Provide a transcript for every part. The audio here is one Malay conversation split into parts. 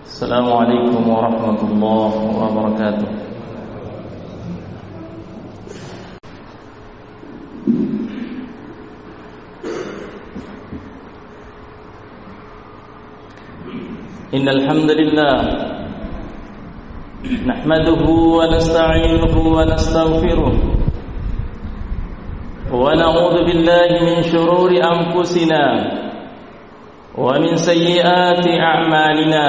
Assalamualaikum warahmatullahi wabarakatuh. Innal hamdalillah nahmaduhu wa nasta'inuhu wa nastaghfiruh wa na'udzu billahi min shururi anfusina wa min sayyiati a'malina.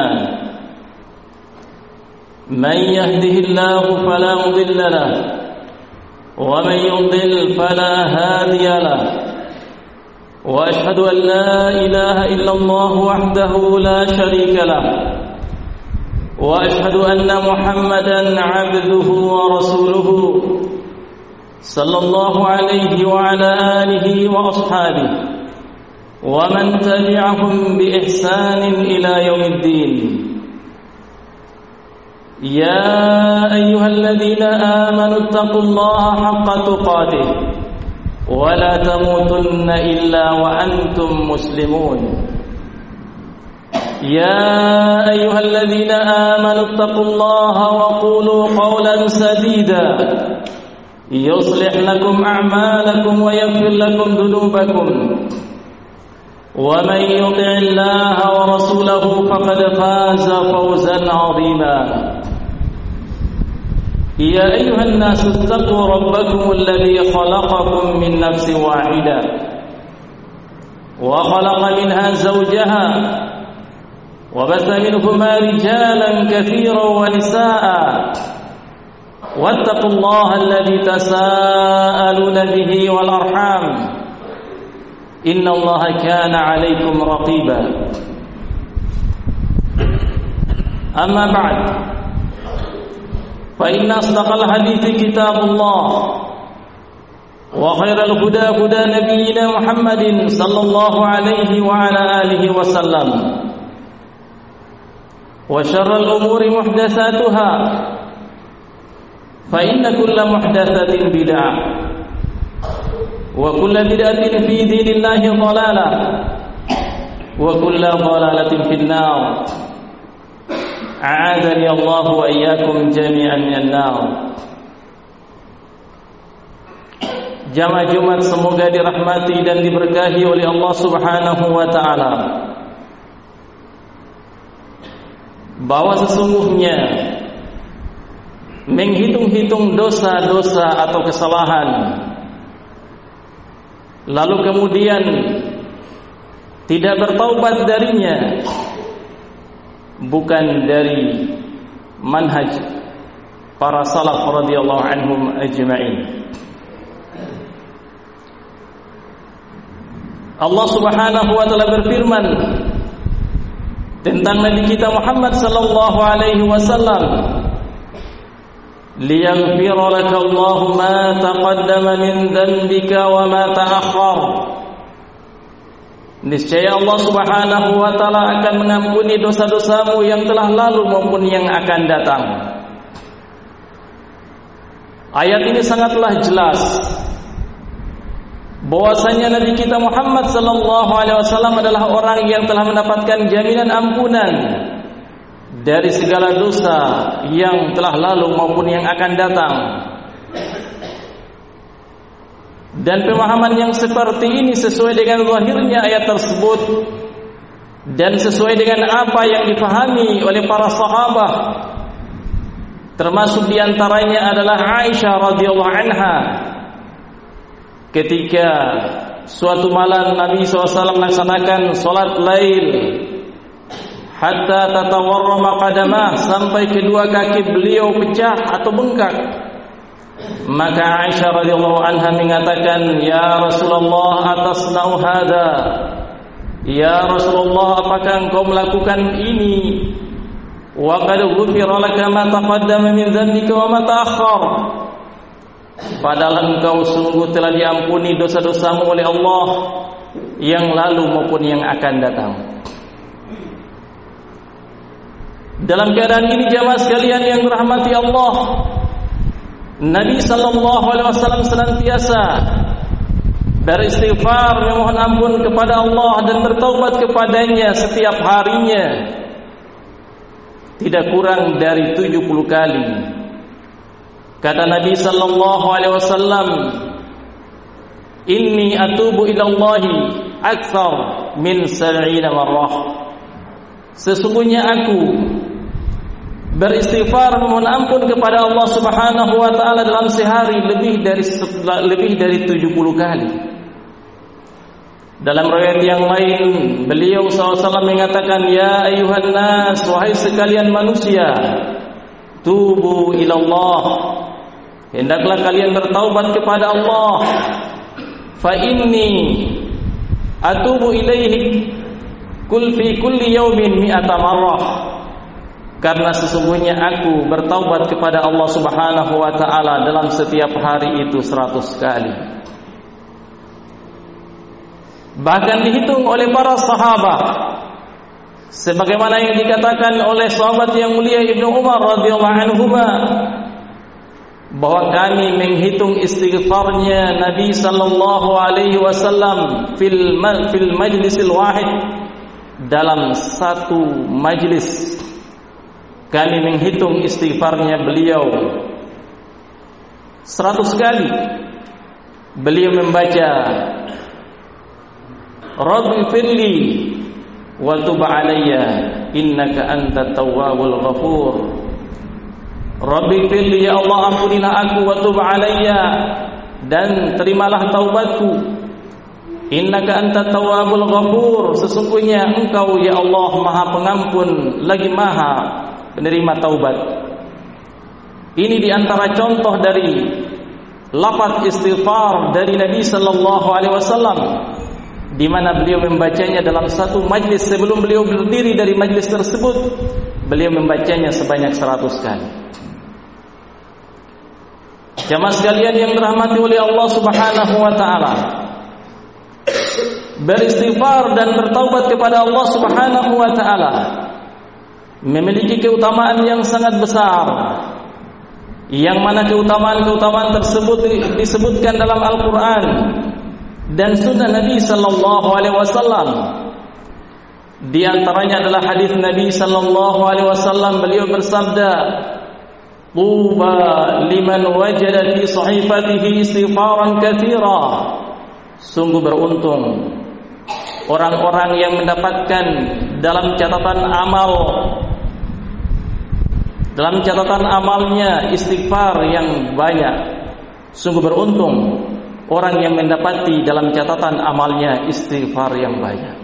Man yahdihillahu fala mudilla lahu wa man yudlil fala hadiya lahu. Wa ashhadu an la ilaha illallah wahdahu la sharika lahu wa ashhadu anna Muhammadan 'abduhu wa rasuluhu sallallahu alaihi wa ala alihi wa ashabihi wa man tabi'ahum bi ihsanin ila yaumiddin. Ya ayyuhalladzina amanu taqullaha haqqa tuqatih wa la tamutunna illa wa antum muslimun. Ya ayyuhalladzina amanu taqullaha wa qulu qawlan sadida yuslih lakum a'malakum wa yaghfir lakum dhunubakum. Wa man yuti'illaha wa rasulahu faqad faza fawzan 'azima. Ya ayyuhan nasu ittaqu rabbakum alladhi khalaqakum min nafsin wahidah wa khalaqa minha zawjaha wa batha minhuma rijalan katsiran wa nisaa'a wattaqullaha alladhi tasaaluna bihi wal arham innallaha kana 'alaykum raqiba. Amma ba'd, fa inna asdaqal hadithi kitabullah wa khairal huda huda nabiyyina Muhammadin sallallahu alaihi wa ala alihi wa sallam wa syarral umuri muhdatsatuha fa inna kulla muhdatsatin bid'ah wa kulla bid'atin fi dinillahi dhalalah wa kulla dhalalatin fin nar. A'adani Allah wa iyyakum jami'an minan nar. Jamaah Jumat semoga dirahmati dan diberkahi oleh Allah Subhanahu wa taala. Bahwa sesungguhnya menghitung-hitung dosa-dosa atau kesalahan lalu kemudian tidak bertaubat darinya bukan dari manhaj para salaf radhiyallahu anhum ajma'in. Allah Subhanahu wa taala berfirman tentang Nabi kita Muhammad sallallahu alaihi wasallam, liyaghfira laka Allahu ma taqaddama min dhanbika wa ma ta'akhkhar. Niscaya Allah Subhanahu wa taala akan mengampuni dosa-dosamu yang telah lalu maupun yang akan datang. Ayat ini sangatlah jelas bahwasanya Nabi kita Muhammad sallallahu alaihi wasallam adalah orang yang telah mendapatkan jaminan ampunan dari segala dosa yang telah lalu maupun yang akan datang. Dan pemahaman yang seperti ini sesuai dengan zahirnya ayat tersebut dan sesuai dengan apa yang difahami oleh para sahabat, termasuk diantaranya adalah Aisyah radhiyallahu anha. Ketika suatu malam Nabi SAW melaksanakan salat lail hatta tatawarrama qadamah, sampai kedua kaki beliau pecah atau bengkak, maka Aisyah radhiyallahu anha mengatakan, "Ya Rasulullah, atasna'u hadza?" Ya Rasulullah, apakah engkau melakukan ini? Wa qad ghufira laka ma taqaddama min dhanbika wa ma ta'akhkhar. Padahal engkau sungguh telah diampuni dosa-dosamu oleh Allah yang lalu maupun yang akan datang. Dalam keadaan ini jamaah sekalian yang dirahmati Allah, Nabi sallallahu alaihi wasallam senantiasa beristighfar, memohon ampun kepada Allah dan bertaubat kepadanya setiap harinya. tidak kurang dari 70 kali. Kata Nabi sallallahu alaihi wasallam, "Inni atubu ila Allahi aktsar min 70 marrah." Sesungguhnya aku beristighfar memohon ampun kepada Allah Subhanahu wa taala dalam sehari lebih dari 70 kali. Dalam riwayat yang lain, beliau SAW mengatakan, "Ya ayuhan nas, wahai sekalian manusia, tubu ilallah, hendaklah kalian bertaubat kepada Allah. Fa inni atubu ilaihi fi kulli yaumin mi'ata marrah." Karena sesungguhnya aku bertaubat kepada Allah Subhanahu wa taala dalam setiap hari itu 100 kali. Bahkan dihitung oleh para sahabat, sebagaimana yang dikatakan oleh sahabat yang mulia Ibnu Umar radhiyallahu anhu, bahwa kami menghitung istighfarnya Nabi sallallahu alaihi wasallam fil majlisil wahid, dalam satu majlis kami menghitung istighfarnya beliau 100 kali. Beliau membaca, "Rabbi firli wa tub alayya innaka antat tawwabul ghafur." Rabbi firli, ya Allah ampunilah aku, wa tub alayya, dan terimalah taubatku. Innaka antat tawwabul ghafur, sesungguhnya engkau ya Allah maha pengampun lagi maha penerima taubat. Ini diantara contoh dari lafaz istighfar dari Nabi sallallahu alaihi wasallam, di mana beliau membacanya dalam satu majlis. Sebelum beliau berdiri dari majlis tersebut, beliau membacanya sebanyak 100 kali. Jamaah sekalian yang dirahmati oleh Allah Subhanahu wa taala, beristighfar dan bertaubat kepada Allah Subhanahu wa taala memiliki keutamaan yang sangat besar, yang mana keutamaan-keutamaan tersebut disebutkan dalam Al-Quran dan sunnah Nabi sallallahu alaihi wasallam. Di antaranya adalah hadis Nabi sallallahu alaihi wasallam, beliau bersabda, "Tuba liman wajada fi sahifatihi istighfaran katsira." Sungguh beruntung orang-orang yang mendapatkan dalam catatan amalnya istighfar yang banyak. Sungguh beruntung orang yang mendapati dalam catatan amalnya istighfar yang banyak.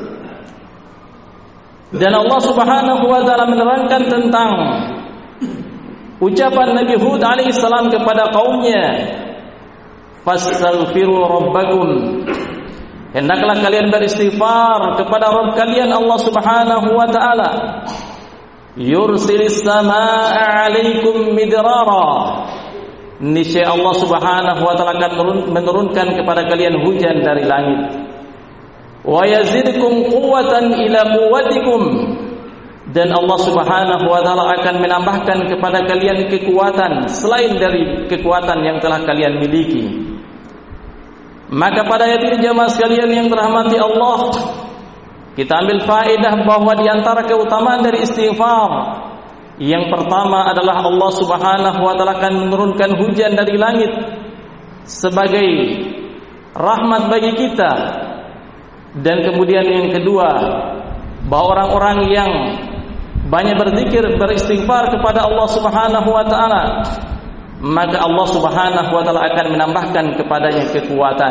Dan Allah Subhanahu wa taala menerangkan tentang ucapan Nabi Hud alaihissalam kepada kaumnya, "Fastaghfiru rabbakum." Hendaklah kalian beristighfar kepada Rabb kalian Allah Subhanahu wa taala. "Yursilis samaa'a 'alaikum midrara." Niscaya Allah Subhanahu wa taala akan menurunkan kepada kalian hujan dari langit. "Wa yazidkum quwwatan ila quwwatikum." Dan Allah Subhanahu wa taala akan menambahkan kepada kalian kekuatan selain dari kekuatan yang telah kalian miliki. Maka pada ayat ini jemaah sekalian yang dirahmati Allah, kita ambil faedah bahwa di antara keutamaan dari istighfar, yang pertama adalah Allah Subhanahu wa taala akan menurunkan hujan dari langit sebagai rahmat bagi kita. Dan kemudian yang kedua, bahwa orang-orang yang banyak berzikir, beristighfar kepada Allah Subhanahu wa taala, maka Allah Subhanahu wa taala akan menambahkan kepadanya kekuatan.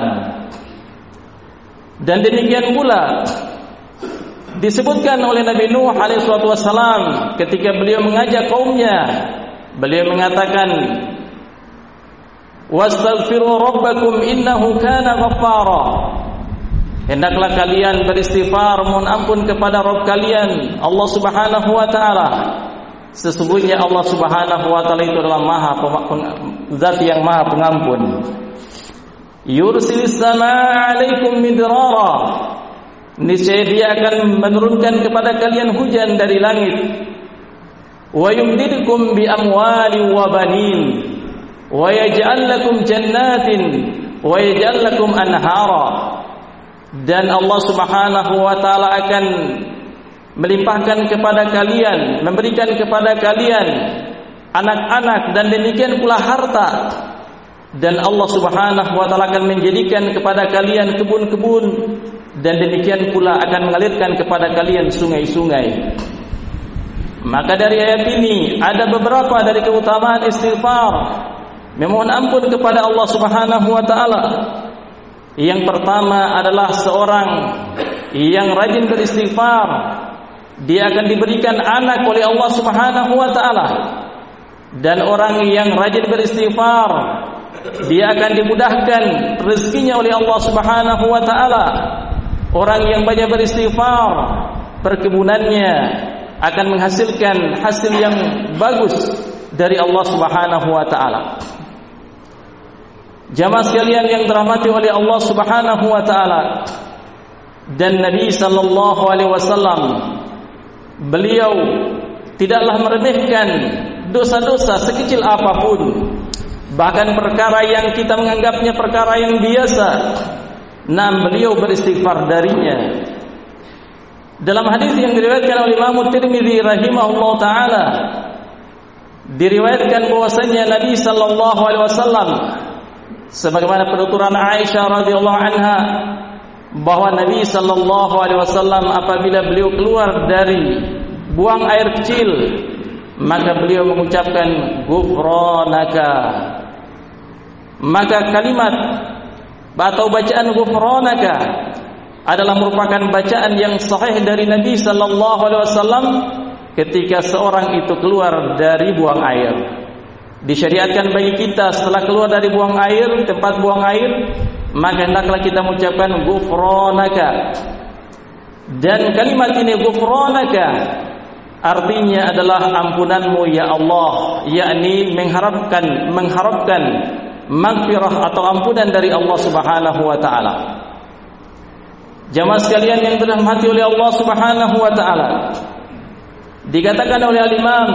Dan demikian pula disebutkan oleh Nabi Nuh alaihi wassalam ketika beliau mengajak kaumnya, beliau mengatakan, "Wastaghfiru rabbakum innahu kana ghaffara." Hendaklah kalian beristighfar, mohon ampun kepada Rabb kalian Allah Subhanahu wa taala. Sesungguhnya Allah Subhanahu wa taala itu adalah zat yang maha pengampun. Yursilis samaa'a 'alaikum midrara. Niscaya Dia akan menurunkan kepada kalian hujan dari langit. Wa yumdidukum bi amwali wa banin. Wa yaj'al lakum jannatin wa yaj'al lakum anhara. Dan Allah Subhanahu wa taala akan melimpahkan kepada kalian, memberikan kepada kalian anak-anak dan demikian pula harta. Dan Allah Subhanahu wa taala akan menjadikan kepada kalian kebun-kebun dan demikian pula akan mengalirkan kepada kalian sungai-sungai. Maka dari ayat ini ada beberapa dari keutamaan istighfar, memohon ampun kepada Allah Subhanahu wa taala. Yang pertama adalah seorang yang rajin beristighfar, dia akan diberikan anak oleh Allah Subhanahu wa taala. Dan orang yang rajin beristighfar, dia akan dimudahkan rezekinya oleh Allah Subhanahu wa taala. Orang yang banyak beristighfar, perkebunannya akan menghasilkan hasil yang bagus dari Allah Subhanahu wa taala. Jamaah sekalian yang dirahmati oleh Allah Subhanahu wa taala, dan Nabi sallallahu alaihi wasallam, beliau tidaklah meremehkan dosa-dosa sekecil apapun, bahkan perkara yang kita menganggapnya perkara yang biasa, namun beliau beristighfar darinya. Dalam hadis yang diriwayatkan oleh Imam Tirmidzi rahimahullah taala, diriwayatkan bahwasanya Nabi sallallahu alaihi wasallam, sebagaimana penuturan Aisyah radhiyallahu anha, bahwa Nabi sallallahu alaihi wasallam apabila beliau keluar dari buang air kecil, maka beliau mengucapkan ghufranaka. Maka kalimat atau bacaan ghufranaka adalah merupakan bacaan yang sahih dari Nabi sallallahu alaihi wasallam ketika seorang itu keluar dari buang air. Disyariatkan bagi kita setelah keluar dari buang air, tempat buang air, maka hendaklah kita mengucapkan ghufranaka. Dan kalimat ini ghufranaka artinya adalah ampunanmu ya Allah, yakni mengharapkan maghfirah atau ampunan dari Allah Subhanahu wa taala. Jamaah sekalian yang dirahmati oleh Allah Subhanahu wa taala, dikatakan oleh Al-Imam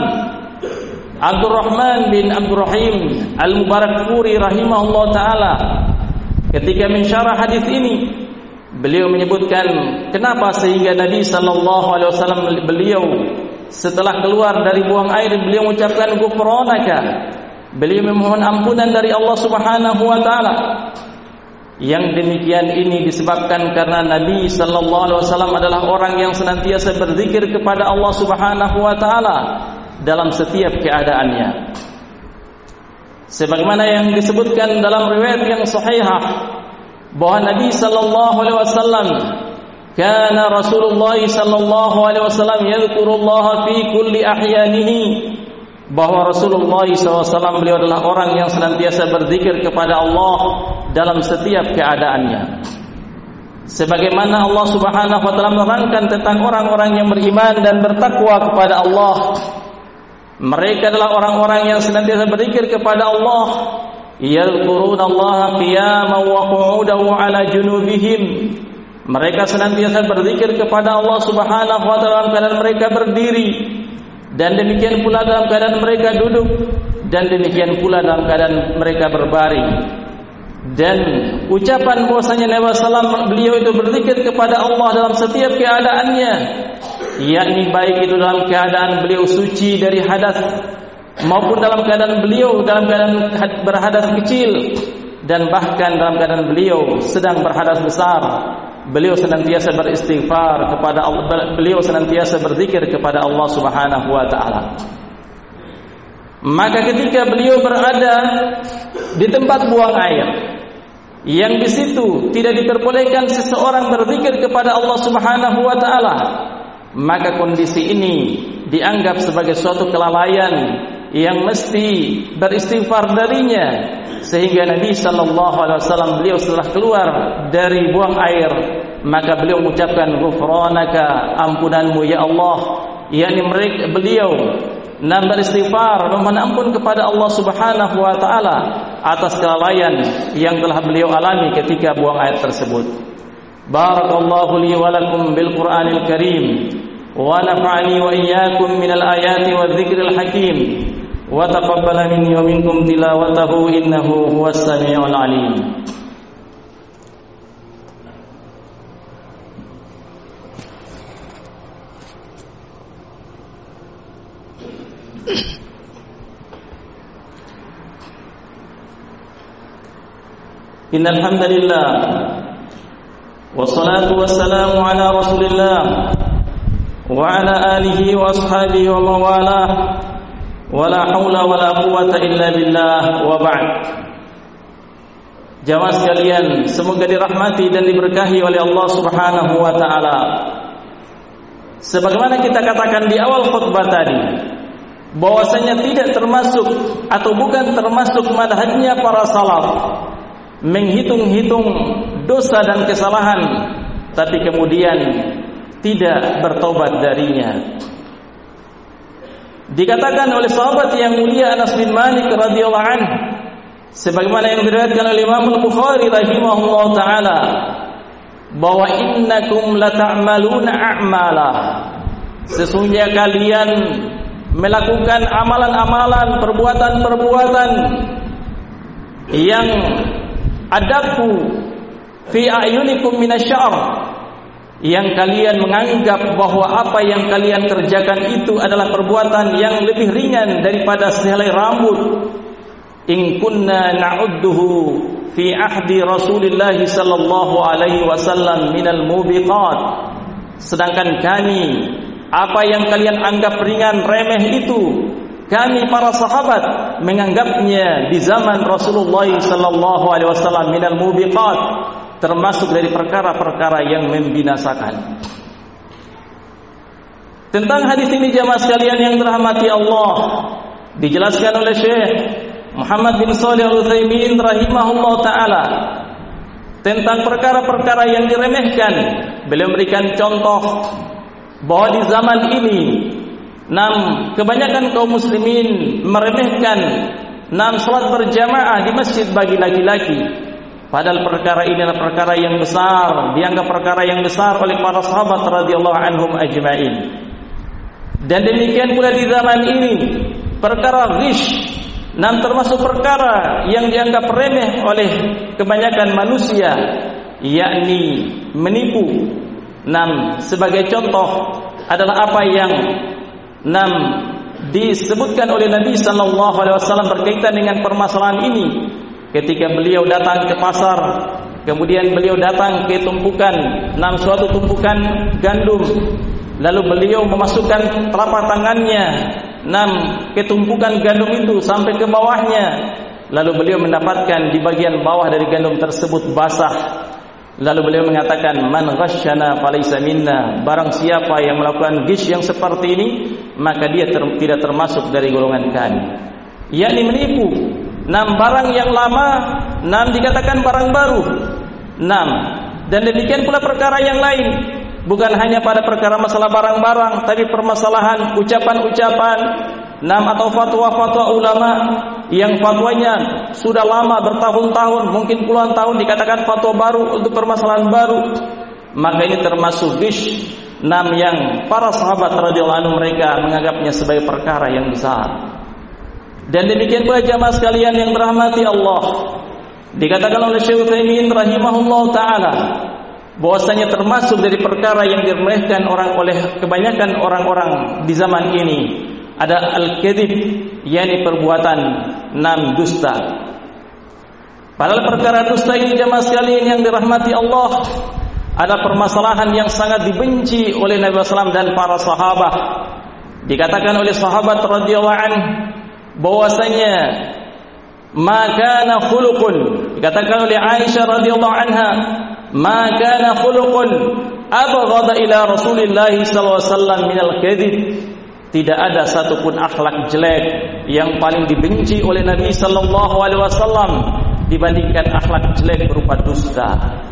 Abdurrahman bin Abdurrahim Al-Mubarakfuri rahimahullah taala ketika mensyarah hadis ini, beliau menyebutkan kenapa sehingga Nabi sallallahu alaihi wasallam beliau setelah keluar dari buang air beliau mengucapkan ghufranaka. Beliau memohon ampunan dari Allah Subhanahu wa taala. Yang demikian ini disebabkan karena Nabi sallallahu alaihi wasallam adalah orang yang senantiasa berzikir kepada Allah Subhanahu wa taala dalam setiap keadaannya. Sebagaimana yang disebutkan dalam riwayat yang sahihah bahwa Nabi sallallahu alaihi wasallam, kana Rasulullah sallallahu alaihi wasallam yadhkurullah fi kulli ahyanihi, bahwa Rasulullah SAW beliau adalah orang yang senantiasa berzikir kepada Allah dalam setiap keadaannya. Sebagaimana Allah Subhanahu wa taala menerangkan tentang orang-orang yang beriman dan bertakwa kepada Allah, mereka adalah orang-orang yang senantiasa berzikir kepada Allah, yadhkurunallaha qiyaman wa qu'udan wa 'ala junubihim. Mereka senantiasa berzikir kepada Allah Subhanahu wa taala dalam keadaan mereka berdiri, dan demikian pula dalam keadaan mereka duduk, dan demikian pula dalam keadaan mereka berbaring. Dan ucapan bahwasanya Nabi sallallahu beliau itu berzikir kepada Allah dalam setiap keadaannya, yakni baik itu dalam keadaan beliau suci dari hadas maupun dalam keadaan beliau dalam keadaan berhadas kecil, dan bahkan dalam keadaan beliau sedang berhadas besar. Beliau senantiasa beristighfar kepada Allah, beliau senantiasa berzikir kepada Allah Subhanahu wa taala. Maka ketika beliau berada di tempat buang air yang di situ tidak diperbolehkan seseorang berzikir kepada Allah Subhanahu wa taala, maka kondisi ini dianggap sebagai suatu kelalaian yang mesti beristighfar darinya. Sehingga Nabi sallallahu alaihi wasallam beliau setelah keluar dari buang air, maka beliau mengucapkan ghufranaka, ampunanmu ya Allah, yakni beliau beristighfar, memohon ampun kepada Allah Subhanahu wa taala atas kelalaian yang telah beliau alami ketika buang air tersebut. Barakallahu li wa lakum bil Qur'anil Karim wa nafa'ani wa iyyakum minal ayati wadh-dhikril hakim. Wa taqabbala minni wa minkum tilawatahu innahu huwas samiul alim. Innal hamdalillah wassalatu wassalamu ala Rasulillah wa ala alihi wa ashabihi wa mawalah wala haula wala quwwata illa billah wa ba'd. Jamaah sekalian, semoga dirahmati dan diberkahi oleh Allah Subhanahu wa taala. Sebagaimana kita katakan di awal khutbah tadi, bahwasanya tidak termasuk atau bukan termasuk manhajnya para salaf menghitung-hitung dosa dan kesalahan tapi kemudian tidak bertobat darinya. Dikatakan oleh sahabat yang mulia Anas bin Malik radhiyallahu anhu, sebagaimana yang diriwayatkan oleh Imam Bukhari rahimahullah taala, bahwa innakum lata'maluna a'mala, sesungguhnya kalian melakukan amalan-amalan, perbuatan-perbuatan yang adaku fi a'yunikum minasyarr, yang kalian menganggap bahwa apa yang kalian kerjakan itu adalah perbuatan yang lebih ringan daripada sehelai rambut. In kunna na'udduhu fi ahdi Rasulillah sallallahu alaihi wasallam minal mubiqat, sedangkan kami, apa yang kalian anggap ringan remeh itu, kami para sahabat menganggapnya di zaman Rasulullah sallallahu alaihi wasallam minal mubiqat, termasuk dari perkara-perkara yang membinasakan. Tentang hadis ini jamaah sekalian yang dirahmati Allah, dijelaskan oleh Syekh Muhammad bin Shalih Al-Utsaimin rahimahullah taala tentang perkara-perkara yang diremehkan. Beliau memberikan contoh bahwa di zaman ini kebanyakan kaum muslimin meremehkan salat berjamaah di masjid bagi laki-laki, padahal perkara ini adalah perkara yang besar, dianggap perkara yang besar oleh para sahabat radhiyallahu anhum ajma'in. Dan demikian pula di zaman ini perkara ghish, termasuk perkara yang dianggap remeh oleh kebanyakan manusia, yakni menipu. Sebagai contoh adalah apa yang disebutkan oleh Nabi sallallahu alaihi wasallam berkaitan dengan permasalahan ini. Ketika beliau datang ke pasar, kemudian beliau datang ke tumpukan suatu tumpukan gandum, lalu beliau memasukkan telapak tangannya ke tumpukan gandum itu sampai ke bawahnya, lalu beliau mendapatkan di bagian bawah dari gandum tersebut basah. Lalu beliau mengatakan, man ghasyana falaysa minna, barang siapa yang melakukan ghish yang seperti ini, maka dia tidak termasuk dari golongan kami, yakni menipu. Barang yang lama dikatakan barang baru. Dan demikian pula perkara yang lain, bukan hanya pada perkara masalah barang-barang, tapi permasalahan ucapan-ucapan atau fatwa-fatwa ulama yang fatwanya sudah lama bertahun-tahun, mungkin puluhan tahun, dikatakan fatwa baru untuk permasalahan baru. Maka ini termasuk ghish yang para sahabat radhiyallahu anhum mereka menganggapnya sebagai perkara yang besar. Dan demikian pula jamaah sekalian yang dirahmati Allah, dikatakan oleh Syekh Utsaimin rahimahullah taala bahwasanya termasuk dari perkara yang diremehkan oleh kebanyakan orang-orang di zaman ini ada al-kadzib, yakni perbuatan dusta. Padahal perkara dusta ini jamaah sekalian yang dirahmati Allah ada permasalahan yang sangat dibenci oleh Nabi SAW dan para sahabat. Dikatakan oleh sahabat radhiyallahu anhu bahwasanya ma kana khuluqun, dikatakan oleh Aisyah radhiyallahu anha, ma kana khuluqun abghadha ila Rasulillah sallallahu alaihi wasallam minal kadzib, tidak ada satupun akhlak jelek yang paling dibenci oleh Nabi sallallahu alaihi wasallam dibandingkan akhlak jelek berupa dusta.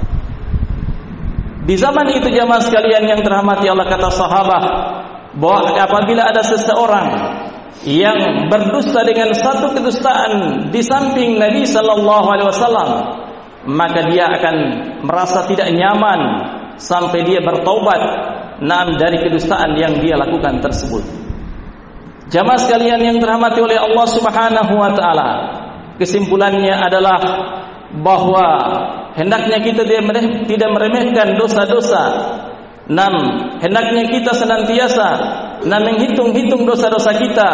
Di zaman itu jamaah sekalian yang dirahmati Allah, kata sahabat bahwa apabila ada seseorang yang berdusta dengan satu kedustaan di samping Nabi sallallahu alaihi wasallam, maka dia akan merasa tidak nyaman sampai dia bertaubat dari kedustaan yang dia lakukan tersebut. Jamaah sekalian yang dirahmati oleh Allah Subhanahu wa taala, kesimpulannya adalah bahwa hendaknya kita tidak meremehkan dosa-dosa. Hendaknya kita senantiasa menghitung-hitung dosa-dosa kita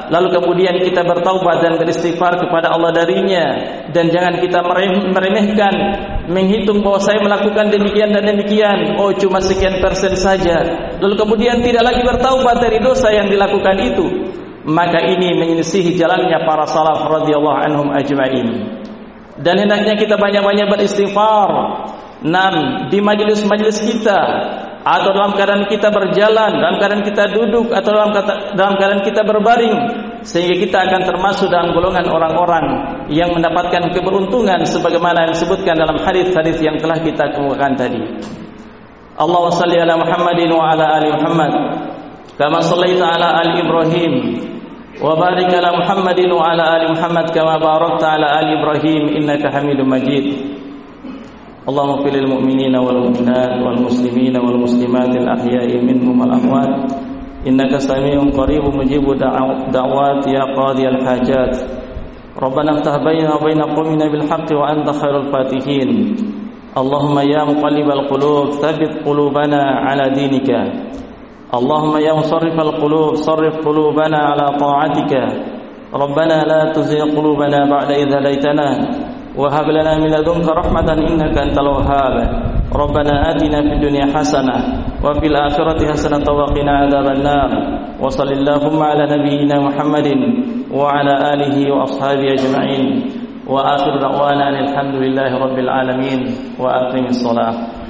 lalu kemudian kita bertaubat dan beristighfar kepada Allah darinya, dan jangan kita meremehkan, menghitung bahwa saya melakukan demikian dan demikian, oh cuma sekian persen saja, lalu kemudian tidak lagi bertaubat dari dosa yang dilakukan itu, maka ini menyelisihi jalannya para salaf radhiyallahu anhum ajma'in. Dan hendaknya kita banyak-banyak beristighfar, di majelis-majelis kita, atau dalam keadaan kita berjalan, dalam keadaan kita duduk, atau dalam keadaan kita berbaring, sehingga kita akan termasuk dalam golongan orang-orang yang mendapatkan keberuntungan sebagaimana yang disebutkan dalam hadis-hadis yang telah kita kemukakan tadi. Allahumma shalli ala Muhammadin wa ala ali Muhammad kama shallaita ala ali Ibrahim wa barik ala Muhammadin wa ala ali Muhammad kama barakta ala ali Ibrahim innaka Hamidum Majid. Allahumma fil mu'minina wal mu'minat wal muslimina wal muslimat al ahya'i minhum wal amwat innaka samii'un qaribun mujibud da'wat ya qadiyal hajat. Rabbana iftah bainana wa bain qaumina bil haqqi wa anta khairul fatihin. Allahumma ya muqallibal qulub tsabbit qulubana ala dinika. Allahumma ya musarrifal qulub sarrif qulubana ala ta'atika. Rabbana la tuzigh qulubana ba'da idh hadaytana wa hab lana min ladunka rahmatan innaka antal wahhab. Rabbana atina fid dunya hasanah wa fil akhirati hasanatan wa qina adzaban nar. Wa sallallahu ala nabiyyina Muhammadin wa ala alihi wa ashabihi ajma'in. Wa akhiru da'wana alhamdulillahi rabbil alamin wa aqimis shalah.